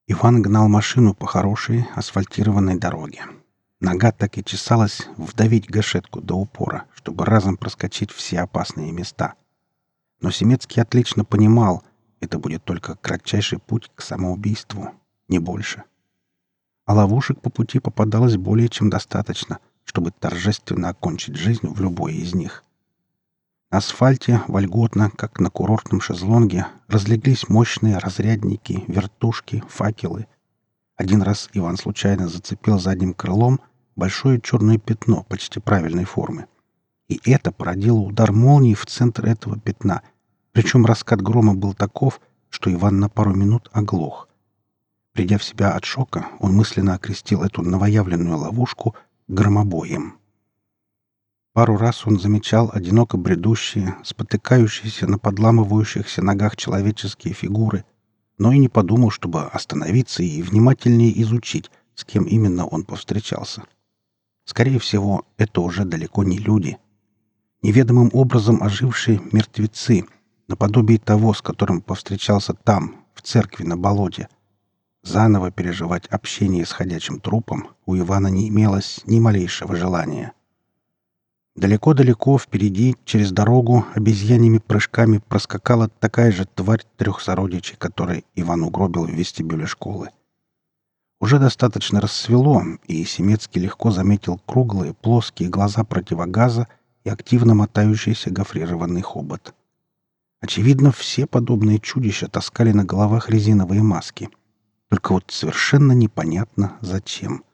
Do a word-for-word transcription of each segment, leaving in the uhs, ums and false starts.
Иван гнал машину по хорошей асфальтированной дороге. Нога так и чесалась вдавить гашетку до упора, чтобы разом проскочить все опасные места. Но Семецкий отлично понимал, это будет только кратчайший путь к самоубийству, не больше. А ловушек по пути попадалось более чем достаточно, чтобы торжественно окончить жизнь в любой из них. На асфальте вольготно, как на курортном шезлонге, разлеглись мощные разрядники, вертушки, факелы. Один раз Иван случайно зацепил задним крылом большое черное пятно почти правильной формы. И это породило удар молнии в центр этого пятна, причем раскат грома был таков, что Иван на пару минут оглох. Придя в себя от шока, он мысленно окрестил эту новоявленную ловушку громобоем. Пару раз он замечал одиноко бредущие, спотыкающиеся на подламывающихся ногах человеческие фигуры, но и не подумал, чтобы остановиться и внимательнее изучить, с кем именно он повстречался. Скорее всего, это уже далеко не люди. Неведомым образом ожившие мертвецы, наподобие того, с которым повстречался там, в церкви на болоте. Заново переживать общение с ходячим трупом у Ивана не имелось ни малейшего желания. Далеко-далеко впереди, через дорогу, обезьяньими прыжками проскакала такая же тварь трех сородичей, которой Иван угробил в вестибюле школы. Уже достаточно рассвело, и Семецкий легко заметил круглые, плоские глаза противогаза и активно мотающийся гофрированный хобот. Очевидно, все подобные чудища таскали на головах резиновые маски. Только вот совершенно непонятно, зачем.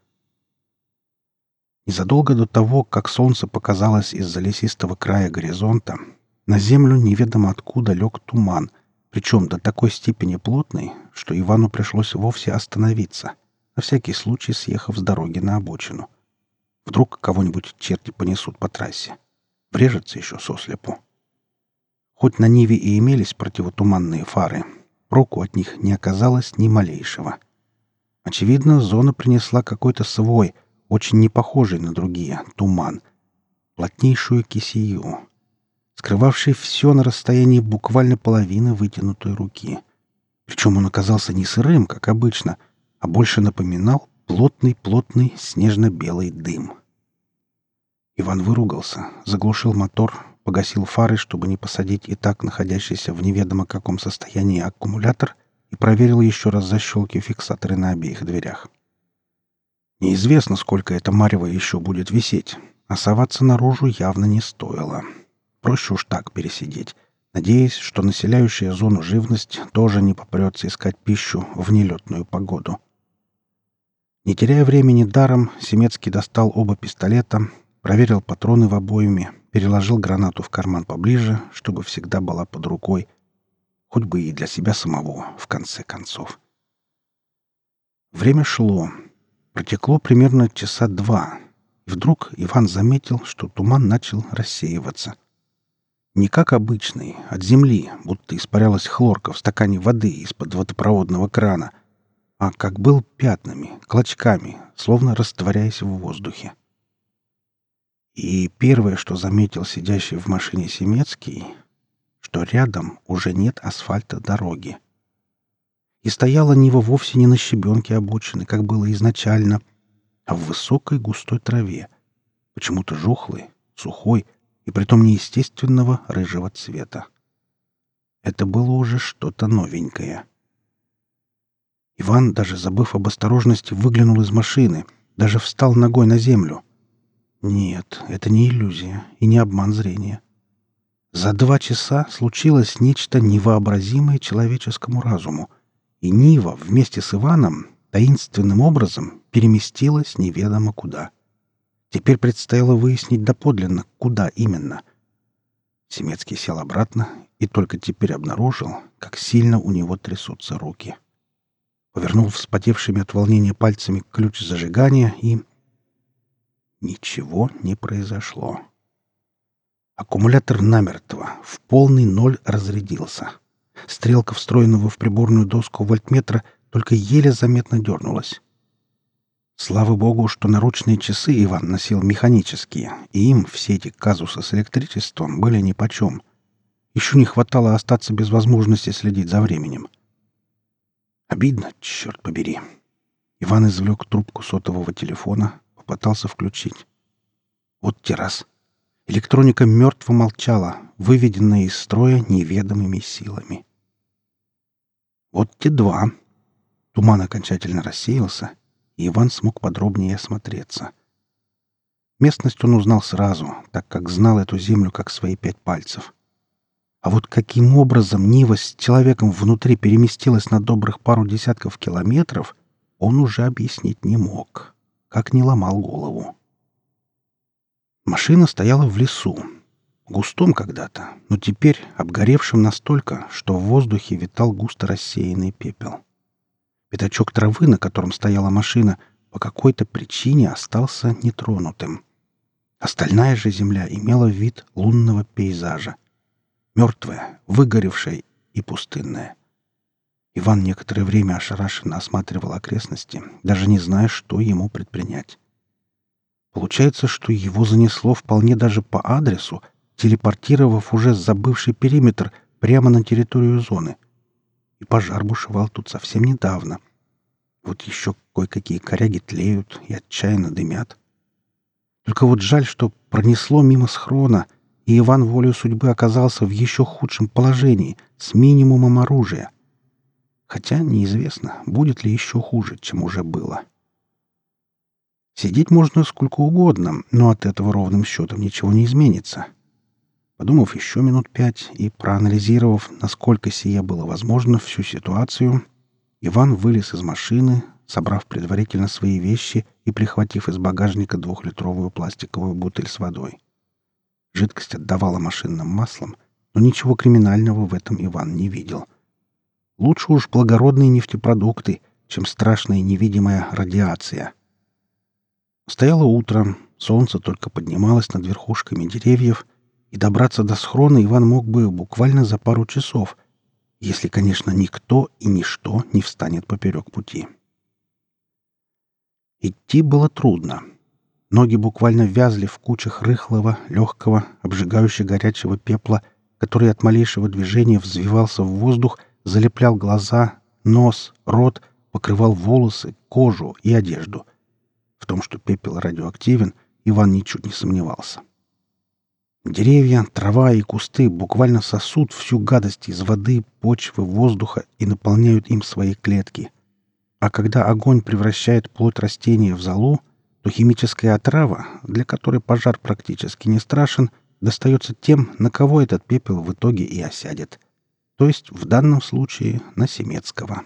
Незадолго до того, как солнце показалось из-за лесистого края горизонта, на землю неведомо откуда лег туман, причем до такой степени плотный, что Ивану пришлось вовсе остановиться, на всякий случай съехав с дороги на обочину. Вдруг кого-нибудь черти понесут по трассе. Врежется еще сослепу. Хоть на Ниве и имелись противотуманные фары, проку от них не оказалось ни малейшего. Очевидно, зона принесла какой-то свой, очень не похожий на другие, туман, плотнейшую кисею, скрывавший все на расстоянии буквально половины вытянутой руки. Причем он оказался не сырым, как обычно, а больше напоминал плотный-плотный снежно-белый дым. Иван выругался, заглушил мотор, погасил фары, чтобы не посадить и так находящийся в неведомо каком состоянии аккумулятор, и проверил еще раз защелки-фиксаторы на обеих дверях. Неизвестно, сколько это марево еще будет висеть, а соваться наружу явно не стоило. Проще уж так пересидеть, надеясь, что населяющая зону живность тоже не попрется искать пищу в нелетную погоду. Не теряя времени даром, Семецкий достал оба пистолета, проверил патроны в обойме, переложил гранату в карман поближе, чтобы всегда была под рукой, хоть бы и для себя самого, в конце концов. Время шло. Протекло примерно часа два, и вдруг Иван заметил, что туман начал рассеиваться. Не как обычный, от земли, будто испарялась хлорка в стакане воды из-под водопроводного крана, а как был пятнами, клочками, словно растворяясь в воздухе. И первое, что заметил сидящий в машине Семецкий, что рядом уже нет асфальта дороги. И стояла Нива вовсе не на щебенке обочины, как было изначально, а в высокой густой траве, почему-то жухлой, сухой и притом неестественного рыжего цвета. Это было уже что-то новенькое. Иван, даже забыв об осторожности, выглянул из машины, даже встал ногой на землю. Нет, это не иллюзия и не обман зрения. За два часа случилось нечто невообразимое человеческому разуму, и Нива вместе с Иваном таинственным образом переместилась неведомо куда. Теперь предстояло выяснить доподлинно, куда именно. Семецкий сел обратно и только теперь обнаружил, как сильно у него трясутся руки. Повернул вспотевшими от волнения пальцами ключ зажигания и... Ничего не произошло. Аккумулятор намертво, в полный ноль разрядился. Стрелка встроенного в приборную доску вольтметра только еле заметно дернулась. Слава богу, что наручные часы Иван носил механические, и им все эти казусы с электричеством были нипочем. Еще не хватало остаться без возможности следить за временем. Обидно, черт побери. Иван извлек трубку сотового телефона, попытался включить. Вот те раз. Электроника мертво молчала, выведенная из строя неведомыми силами. Вот те два. Туман окончательно рассеялся, и Иван смог подробнее осмотреться. Местность он узнал сразу, так как знал эту землю как свои пять пальцев. А вот каким образом Нива с человеком внутри переместилась на добрых пару десятков километров, он уже объяснить не мог, как не ломал голову. Машина стояла в лесу, густом когда-то, но теперь обгоревшим настолько, что в воздухе витал густо рассеянный пепел. Пятачок травы, на котором стояла машина, по какой-то причине остался нетронутым. Остальная же земля имела вид лунного пейзажа. Мертвая, выгоревшая и пустынная. Иван некоторое время ошарашенно осматривал окрестности, даже не зная, что ему предпринять. Получается, что его занесло вполне даже по адресу, телепортировав уже забывший периметр прямо на территорию зоны. И пожар бушевал тут совсем недавно. Вот еще кое-какие коряги тлеют и отчаянно дымят. Только вот жаль, что пронесло мимо схрона, и Иван волею судьбы оказался в еще худшем положении, с минимумом оружия. Хотя неизвестно, будет ли еще хуже, чем уже было. Сидеть можно сколько угодно, но от этого ровным счетом ничего не изменится. Подумав еще минут пять и проанализировав, насколько сие было возможно, всю ситуацию, Иван вылез из машины, собрав предварительно свои вещи и прихватив из багажника двухлитровую пластиковую бутыль с водой. Жидкость отдавала машинным маслом, но ничего криминального в этом Иван не видел. Лучше уж благородные нефтепродукты, чем страшная невидимая радиация. Стояло утро, солнце только поднималось над верхушками деревьев, и добраться до схрона Иван мог бы буквально за пару часов, если, конечно, никто и ничто не встанет поперек пути. Идти было трудно. Ноги буквально вязли в кучах рыхлого, легкого, обжигающе горячего пепла, который от малейшего движения взвивался в воздух, залеплял глаза, нос, рот, покрывал волосы, кожу и одежду. В том, что пепел радиоактивен, Иван ничуть не сомневался. Деревья, трава и кусты буквально сосут всю гадость из воды, почвы, воздуха и наполняют им свои клетки. А когда огонь превращает плоть растения в золу, то химическая отрава, для которой пожар практически не страшен, достается тем, на кого этот пепел в итоге и осядет. То есть в данном случае на Семецкого.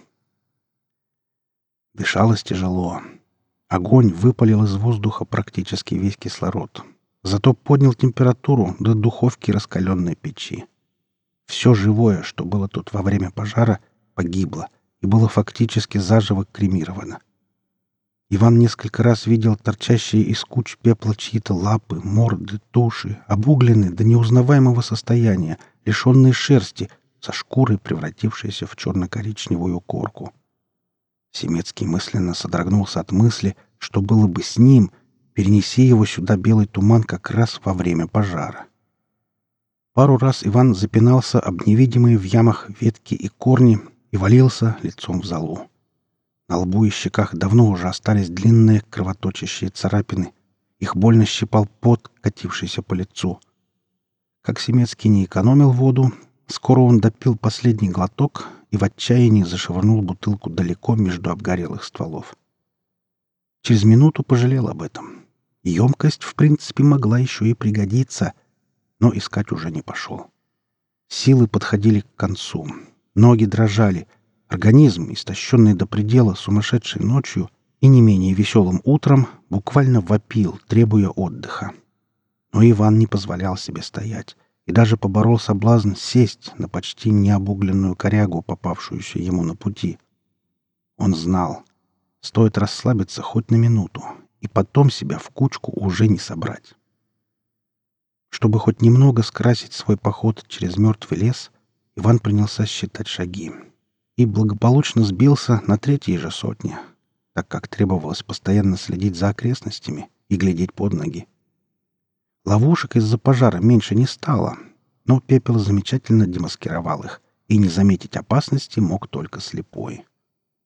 Дышалось тяжело. Огонь выпалил из воздуха практически весь кислород. Зато поднял температуру до духовки раскаленной печи. Все живое, что было тут во время пожара, погибло и было фактически заживо кремировано. Иван несколько раз видел торчащие из куч пепла чьи-то лапы, морды, туши, обугленные до неузнаваемого состояния, лишенные шерсти, со шкурой, превратившейся в черно-коричневую корку. Семецкий мысленно содрогнулся от мысли, что было бы с ним, перенеси его сюда белый туман как раз во время пожара. Пару раз Иван запинался об невидимые в ямах ветки и корни и валился лицом в золу. На лбу и щеках давно уже остались длинные кровоточащие царапины. Их больно щипал пот, катившийся по лицу. Как Семецкий не экономил воду, скоро он допил последний глоток и в отчаянии зашвырнул бутылку далеко между обгорелых стволов. Через минуту пожалел об этом. Емкость, в принципе, могла еще и пригодиться, но искать уже не пошел. Силы подходили к концу. Ноги дрожали. Организм, истощенный до предела сумасшедшей ночью и не менее веселым утром, буквально вопил, требуя отдыха. Но Иван не позволял себе стоять и даже поборол соблазн сесть на почти необугленную корягу, попавшуюся ему на пути. Он знал, стоит расслабиться хоть на минуту, и потом себя в кучку уже не собрать. Чтобы хоть немного скрасить свой поход через мертвый лес, Иван принялся считать шаги и благополучно сбился на третьей же сотне, так как требовалось постоянно следить за окрестностями и глядеть под ноги. Ловушек из-за пожара меньше не стало, но пепел замечательно демаскировал их, и не заметить опасности мог только слепой.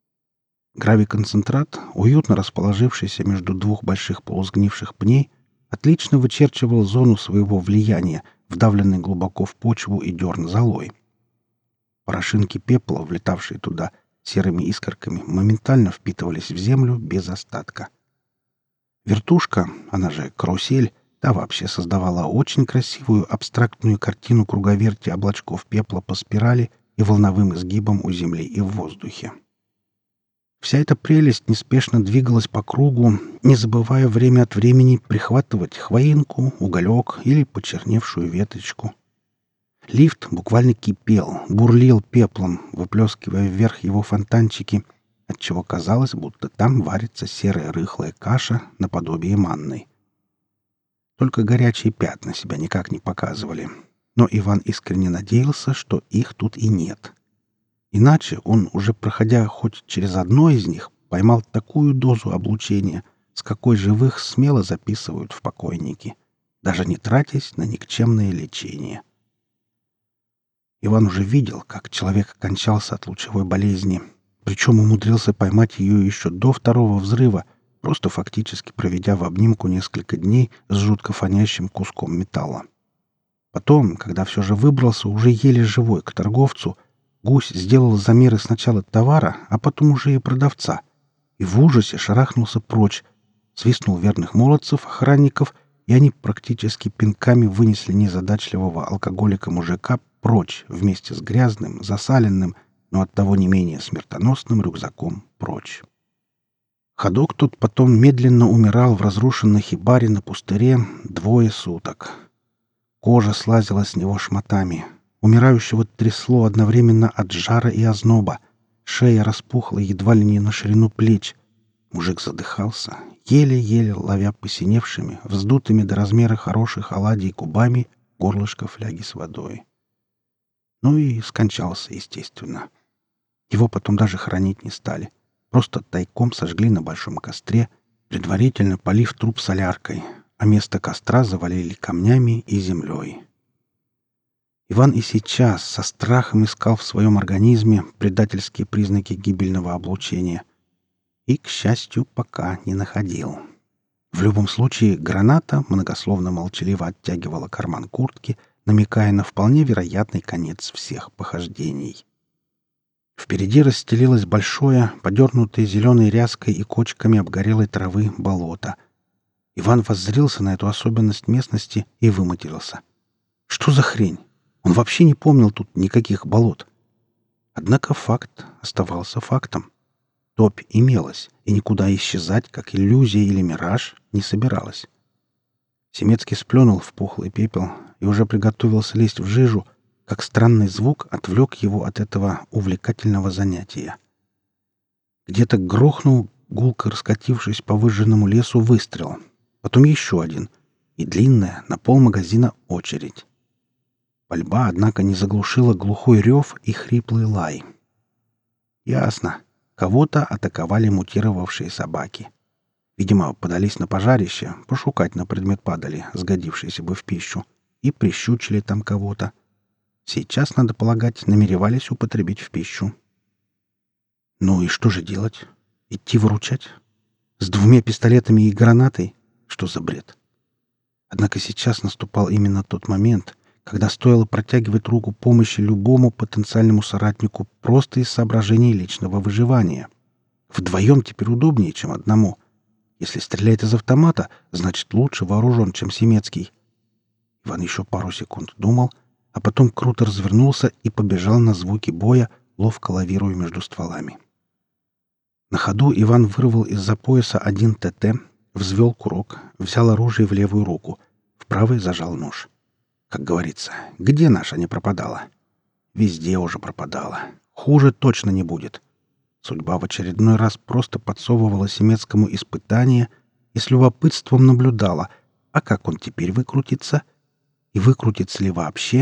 Гравий-концентрат, уютно расположившийся между двух больших полусгнивших пней, отлично вычерчивал зону своего влияния, вдавленной глубоко в почву и дерн золой. Порошинки пепла, влетавшие туда серыми искорками, моментально впитывались в землю без остатка. Вертушка, она же карусель, та вообще создавала очень красивую абстрактную картину круговерти облачков пепла по спирали и волновым изгибам у земли и в воздухе. Вся эта прелесть неспешно двигалась по кругу, не забывая время от времени прихватывать хвоинку, уголек или почерневшую веточку. Лифт буквально кипел, бурлил пеплом, выплескивая вверх его фонтанчики, отчего казалось, будто там варится серая рыхлая каша наподобие манной. Только горячие пятна себя никак не показывали, но Иван искренне надеялся, что их тут и нет. Иначе он, уже проходя хоть через одно из них, поймал такую дозу облучения, с какой живых смело записывают в покойники, даже не тратясь на никчемное лечение. Иван уже видел, как человек кончался от лучевой болезни, причем умудрился поймать ее еще до второго взрыва, просто фактически проведя в обнимку несколько дней с жутко фонящим куском металла. Потом, когда все же выбрался уже еле живой к торговцу, гусь сделал замеры сначала товара, а потом уже и продавца, и в ужасе шарахнулся прочь, свистнул верных молодцев, охранников, и они практически пинками вынесли незадачливого алкоголика-мужика прочь вместе с грязным, засаленным, но оттого не менее смертоносным рюкзаком прочь. Ходок тот потом медленно умирал в разрушенной хибаре на пустыре двое суток. Кожа слазила с него шматами. Умирающего трясло одновременно от жара и озноба. Шея распухла едва ли не на ширину плеч. Мужик задыхался, еле-еле ловя посиневшими, вздутыми до размера хороших оладий губами горлышко фляги с водой. Ну и скончался, естественно. Его потом даже хоронить не стали. Просто тайком сожгли на большом костре, предварительно полив труп соляркой, а место костра завалили камнями и землей. Иван и сейчас со страхом искал в своем организме предательские признаки гибельного облучения. И, к счастью, пока не находил. В любом случае, граната многословно-молчаливо оттягивала карман куртки, намекая на вполне вероятный конец всех похождений. Впереди расстелилось большое, подернутое зеленой ряской и кочками обгорелой травы болото. Иван воззрился на эту особенность местности и выматерился. Что за хрень? Он вообще не помнил тут никаких болот. Однако факт оставался фактом. Топь имелась, и никуда исчезать, как иллюзия или мираж, не собиралась. Семецкий сплюнул в пухлый пепел и уже приготовился лезть в жижу, как странный звук отвлек его от этого увлекательного занятия. Где-то грохнул, гулко раскатившись по выжженному лесу, выстрел. Потом еще один. И длинная, на полмагазина очередь. Пальба, однако, не заглушила глухой рев и хриплый лай. Ясно. Кого-то атаковали мутировавшие собаки. Видимо, подались на пожарище, пошукать на предмет падали, сгодившиеся бы в пищу, и прищучили там кого-то. Сейчас, надо полагать, намеревались употребить в пищу. Ну и что же делать? Идти выручать? С двумя пистолетами и гранатой? Что за бред? Однако сейчас наступал именно тот момент, когда стоило протягивать руку помощи любому потенциальному соратнику просто из соображений личного выживания. Вдвоем теперь удобнее, чем одному. Если стреляет из автомата, значит, лучше вооружен, чем Семецкий. Иван еще пару секунд думал, а потом круто развернулся и побежал на звуки боя, ловко лавируя между стволами. На ходу Иван вырвал из-за пояса один ТТ, взвел курок, взял оружие в левую руку, в правой зажал нож. Как говорится, где наша не пропадала? Везде уже пропадала. Хуже точно не будет. Судьба в очередной раз просто подсовывала Семецкому испытание и с любопытством наблюдала, а как он теперь выкрутится? И выкрутится ли вообще?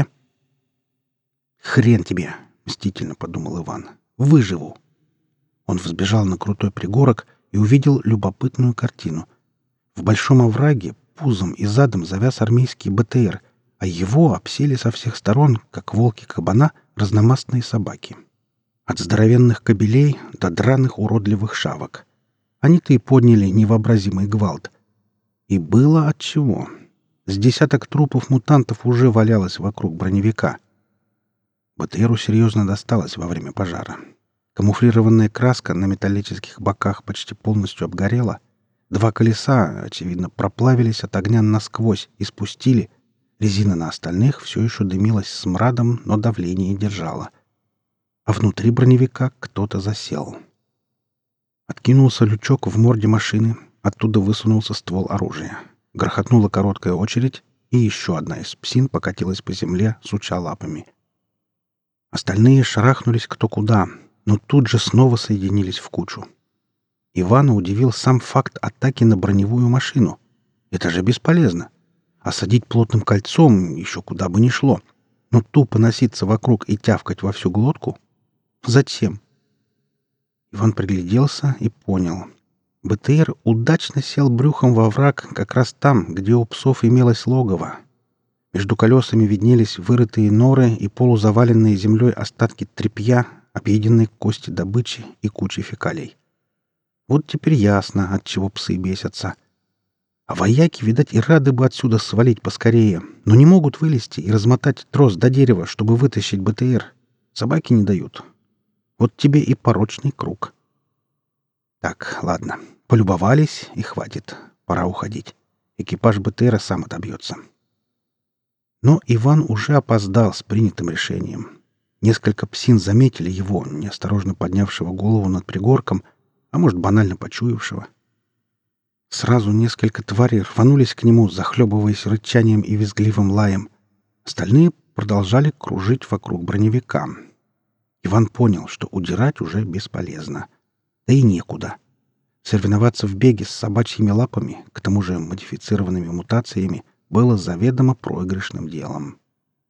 «Хрен тебе!» — мстительно подумал Иван. «Выживу!» Он взбежал на крутой пригорок и увидел любопытную картину. В большом овраге пузом и задом завяз армейский БТР, а его обсели со всех сторон, как волки кабана, разномастные собаки. От здоровенных кобелей до драных уродливых шавок. Они-то и подняли невообразимый гвалт. И было отчего. С десяток трупов мутантов уже валялось вокруг броневика. БТРу серьезно досталось во время пожара. Камуфлированная краска на металлических боках почти полностью обгорела. Два колеса, очевидно, проплавились от огня насквозь и спустили. Резина на остальных все еще дымилась смрадом, но давление держала. А внутри броневика кто-то засел. Откинулся лючок в морде машины, оттуда высунулся ствол оружия. Грохотнула короткая очередь, и еще одна из псин покатилась по земле, суча лапами. Остальные шарахнулись кто куда, но тут же снова соединились в кучу. Ивана удивил сам факт атаки на броневую машину. Это же бесполезно. Осадить плотным кольцом еще куда бы ни шло. Но тупо носиться вокруг и тявкать во всю глотку? Зачем? Иван пригляделся и понял. БТР удачно сел брюхом во враг как раз там, где у псов имелось логово. Между колесами виднелись вырытые норы и полузаваленные землей остатки тряпья, объеденные кости добычи и кучи фекалий. Вот теперь ясно, от чего псы бесятся. А вояки, видать, и рады бы отсюда свалить поскорее, но не могут вылезти и размотать трос до дерева, чтобы вытащить БТР. Собаки не дают. Вот тебе и порочный круг. Так, ладно. Полюбовались, и хватит. Пора уходить. Экипаж БТРа сам отобьется. Но Иван уже опоздал с принятым решением. Несколько псин заметили его, неосторожно поднявшего голову над пригорком, а может, банально почуявшего. Сразу несколько тварей рванулись к нему, захлебываясь рычанием и визгливым лаем. Остальные продолжали кружить вокруг броневика. Иван понял, что удирать уже бесполезно. Да и некуда. Соревноваться в беге с собачьими лапами, к тому же модифицированными мутациями, было заведомо проигрышным делом.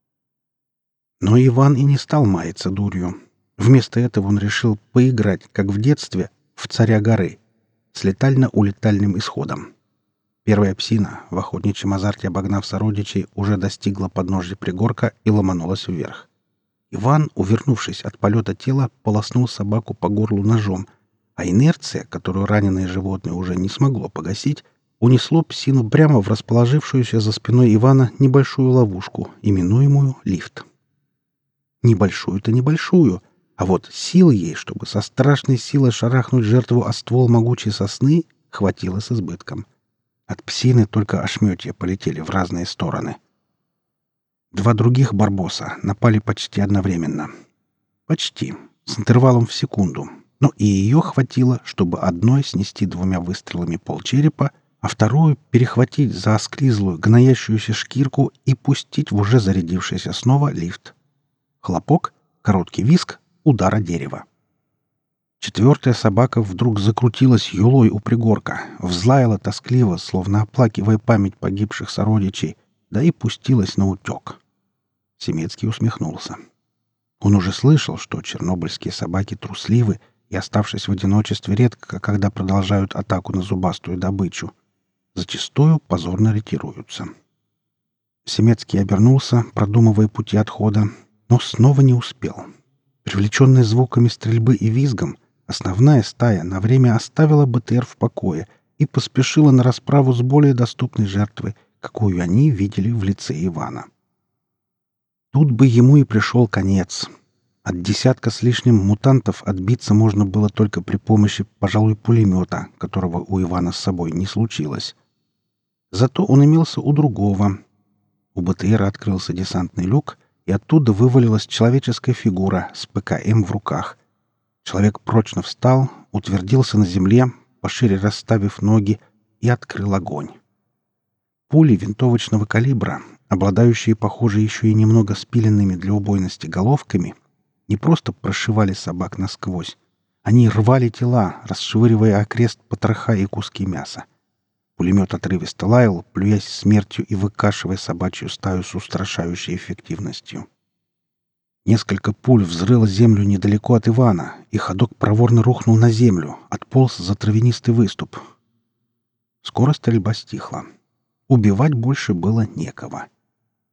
Но Иван и не стал маяться дурью. Вместо этого он решил поиграть, как в детстве, в «Царя горы», с летально-улетальным исходом. Первая псина, в охотничьем азарте обогнав сородичей, уже достигла подножья пригорка и ломанулась вверх. Иван, увернувшись от полета тела, полоснул собаку по горлу ножом, а инерция, которую раненое животное уже не смогло погасить, унесло псину прямо в расположившуюся за спиной Ивана небольшую ловушку, именуемую лифт. Небольшую-то небольшую, а вот сил ей, чтобы со страшной силой шарахнуть жертву о ствол могучей сосны, хватило с избытком. От псины только ошметья полетели в разные стороны. Два других барбоса напали почти одновременно. Почти. С интервалом в секунду. Но и ее хватило, чтобы одной снести двумя выстрелами полчерепа, а вторую перехватить за осклизлую, гноящуюся шкирку и пустить в уже зарядившийся снова лифт. Хлопок, короткий визг, удар о дерево. Четвертая собака вдруг закрутилась юлой у пригорка, взлаяла тоскливо, словно оплакивая память погибших сородичей, да и пустилась на утек. Семецкий усмехнулся. Он уже слышал, что чернобыльские собаки трусливы и, оставшись в одиночестве, редко когда продолжают атаку на зубастую добычу. Зачастую позорно ретируются. Семецкий обернулся, продумывая пути отхода, но снова не успел. Привлеченная звуками стрельбы и визгом, основная стая на время оставила БТР в покое и поспешила на расправу с более доступной жертвой, какую они видели в лице Ивана. Тут бы ему и пришел конец. От десятка с лишним мутантов отбиться можно было только при помощи, пожалуй, пулемета, которого у Ивана с собой не случилось. Зато он имелся у другого. У БТРа открылся десантный люк, и оттуда вывалилась человеческая фигура с ПКМ в руках. Человек прочно встал, утвердился на земле, пошире расставив ноги, и открыл огонь. Пули винтовочного калибра, обладающие, похоже, еще и немного спиленными для убойности головками, не просто прошивали собак насквозь. Они рвали тела, расшвыривая окрест потроха и куски мяса. Пулемет отрывисто лаял, плюясь смертью и выкашивая собачью стаю с устрашающей эффективностью. Несколько пуль взрыло землю недалеко от Ивана, и ходок проворно рухнул на землю, отполз за травянистый выступ. Скоро стрельба стихла. Убивать больше было некого.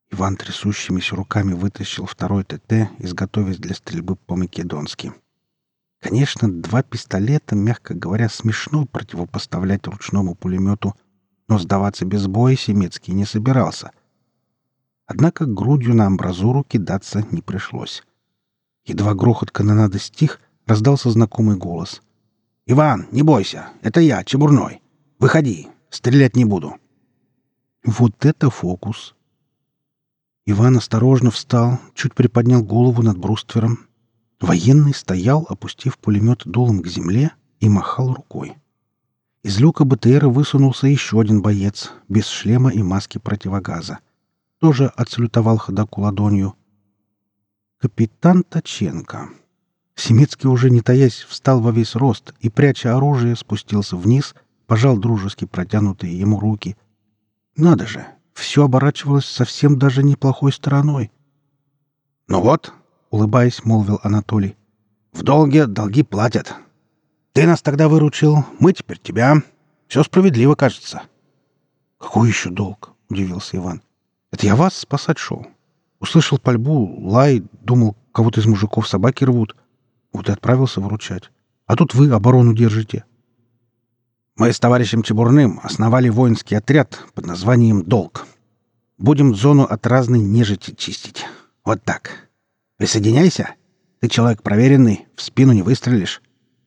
Иван трясущимися руками вытащил второй ТТ, изготовясь для стрельбы по-македонски. Конечно, два пистолета, мягко говоря, смешно противопоставлять ручному пулемету, но сдаваться без боя Семецкий не собирался. Однако грудью на амбразуру кидаться не пришлось. Едва грохот канонады стих, раздался знакомый голос. «Иван, не бойся, это я, Чебурной. Выходи, стрелять не буду». Вот это фокус! Иван осторожно встал, чуть приподнял голову над бруствером. Военный стоял, опустив пулемет дулом к земле, и махал рукой. Из люка БТРа высунулся еще один боец, без шлема и маски противогаза. Тоже отсалютовал ходаку ладонью. Капитан Точенко. Семецкий, уже не таясь, встал во весь рост и, пряча оружие, спустился вниз, пожал дружески протянутые ему руки. Надо же, все оборачивалось совсем даже неплохой стороной. «Ну вот», — улыбаясь, молвил Анатолий, — «в долге долги платят. Ты нас тогда выручил, мы теперь тебя. Все справедливо, кажется». «Какой еще долг?» — удивился Иван. «Это я вас спасать шел. Услышал пальбу, лай, думал, кого-то из мужиков собаки рвут. Вот и отправился выручать. А тут вы оборону держите». «Мы с товарищем Чебурным основали воинский отряд под названием «Долг». Будем зону от разной нежити чистить. Вот так. Присоединяйся. Ты человек проверенный, в спину не выстрелишь».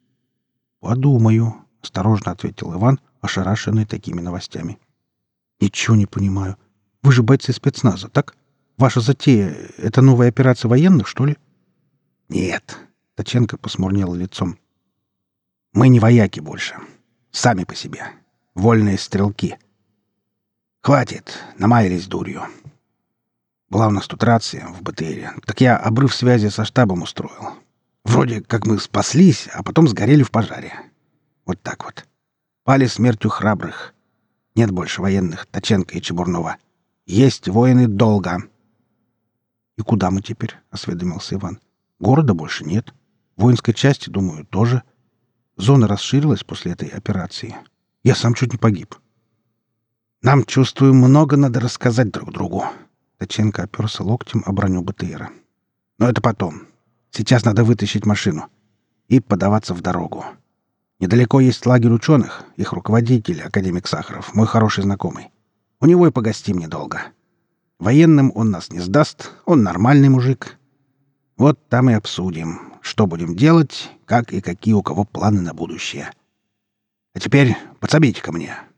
«Подумаю», — осторожно ответил Иван, ошарашенный такими новостями. «Ничего не понимаю. Вы же бойцы спецназа, так? Ваша затея — это новая операция военных, что ли?» «Нет», — Точенко посмурнел лицом. «Мы не вояки больше. Сами по себе. Вольные стрелки. Хватит, намаялись дурью. Была у нас тут рация в БТРе, так я обрыв связи со штабом устроил. Вроде как мы спаслись, а потом сгорели в пожаре. Вот так вот. Пали смертью храбрых. Нет больше военных Точенко и Чебурнова. Есть воины долга». «И куда мы теперь?» — осведомился Иван. «Города больше нет. Воинской части, думаю, тоже. Зона расширилась после этой операции. Я сам чуть не погиб». «Нам, чувствую, много надо рассказать друг другу». Точенко оперся локтем о броню БТРа. «Но это потом. Сейчас надо вытащить машину и подаваться в дорогу. Недалеко есть лагерь ученых, их руководитель, академик Сахаров, мой хороший знакомый. У него и погостим недолго. Военным он нас не сдаст, он нормальный мужик. Вот там и обсудим, что будем делать, как и какие у кого планы на будущее. А теперь подсобите ко мне.